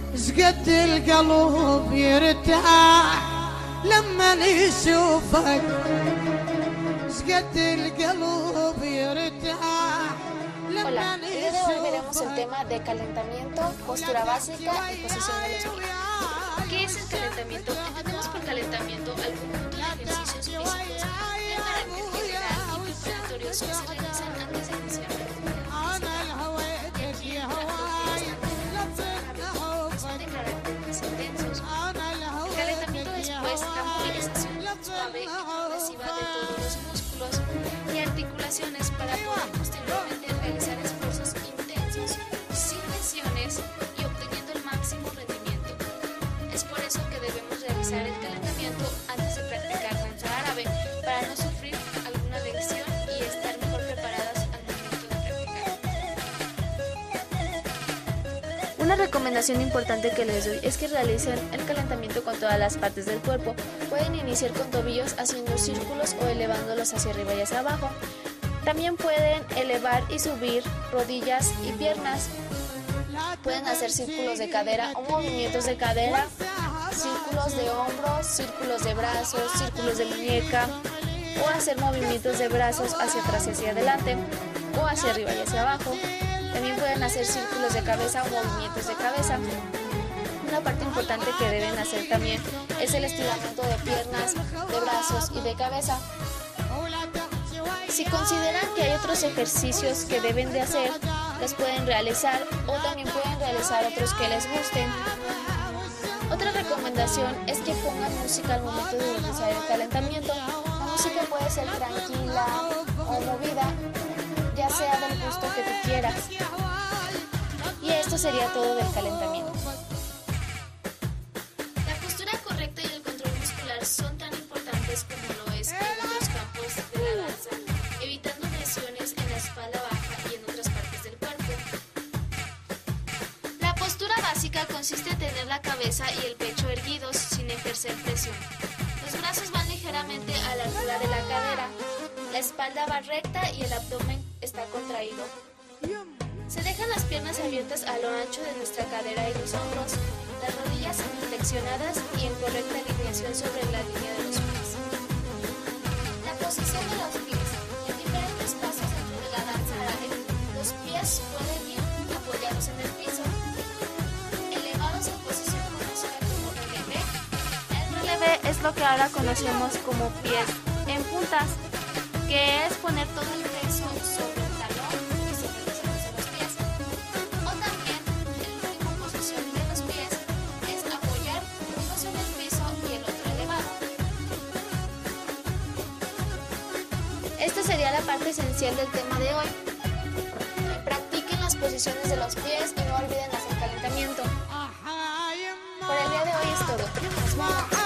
سقد القلب يرتاح لما يشوفك سقد القلب يرتاح. Hola, el día de hoy veremos el tema de calentamiento, postura básica y posición de los pies. ¿Qué es el calentamiento? Entendemos por calentamiento al conjunto de ejercicios físicos de carácter general y preparatorios que se realizan antes de iniciar la actividad física. Son de carácter más intensos. El calentamiento después da movilización suave y progresiva de todos los músculos y articulaciones para poder posteriormente realizar esfuerzos intensos, sin lesiones y obteniendo el máximo rendimiento. Es por eso que debemos realizar el calentamiento antes de practicar danza árabe, para no sufrir alguna lesión y estar mejor preparadas al momento de practicar. Una recomendación importante que les doy es que realicen el calentamiento con todas las partes del cuerpo. Pueden iniciar con tobillos haciendo círculos o elevándolos hacia arriba y hacia abajo. También pueden elevar y subir rodillas y piernas. Pueden hacer círculos de cadera o movimientos de cadera, círculos de hombros, círculos de brazos, círculos de muñeca, o hacer movimientos de brazos hacia atrás y hacia adelante, o hacia arriba y hacia abajo. También pueden hacer círculos de cabeza o movimientos de cabeza. Una parte importante que deben hacer también es el estiramiento de piernas, de brazos y de cabeza. Si consideran que hay otros ejercicios que deben de hacer, los pueden realizar, o también pueden realizar otros que les gusten. Otra recomendación es que pongan música al momento de realizar el calentamiento. La música puede ser tranquila o movida, ya sea del gusto que tú quieras. Y esto sería todo del calentamiento. La postura correcta y el control muscular son tan importantes como lo es en otros campos de la danza, evitando lesiones en la espalda baja y en otras partes del cuerpo. La postura básica consiste en tener la cabeza y el pecho erguidos sin ejercer presión. Los brazos van ligeramente a la altura de la cadera, la espalda va recta y el abdomen está contraído. Se dejan las piernas abiertas a lo ancho de nuestra cadera y los hombros, las rodillas flexionadas y en correcta alineación sobre la línea de los pies. La posición de los pies. En diferentes pasos dentro de la danza árabe, los pies pueden ir apoyados en el piso, elevados en posición conocida como relevé. El Relevé es lo que ahora conocemos como pies en puntas, que es poner todo el peso sobre el talón y sobre los dedos de los pies. O también, en la última posición de los pies es apoyar un paso en el piso y el otro elevado. Esta sería la parte esencial del tema de hoy. Practiquen las posiciones de los pies y no olviden hacer calentamiento. Por el día de hoy es todo.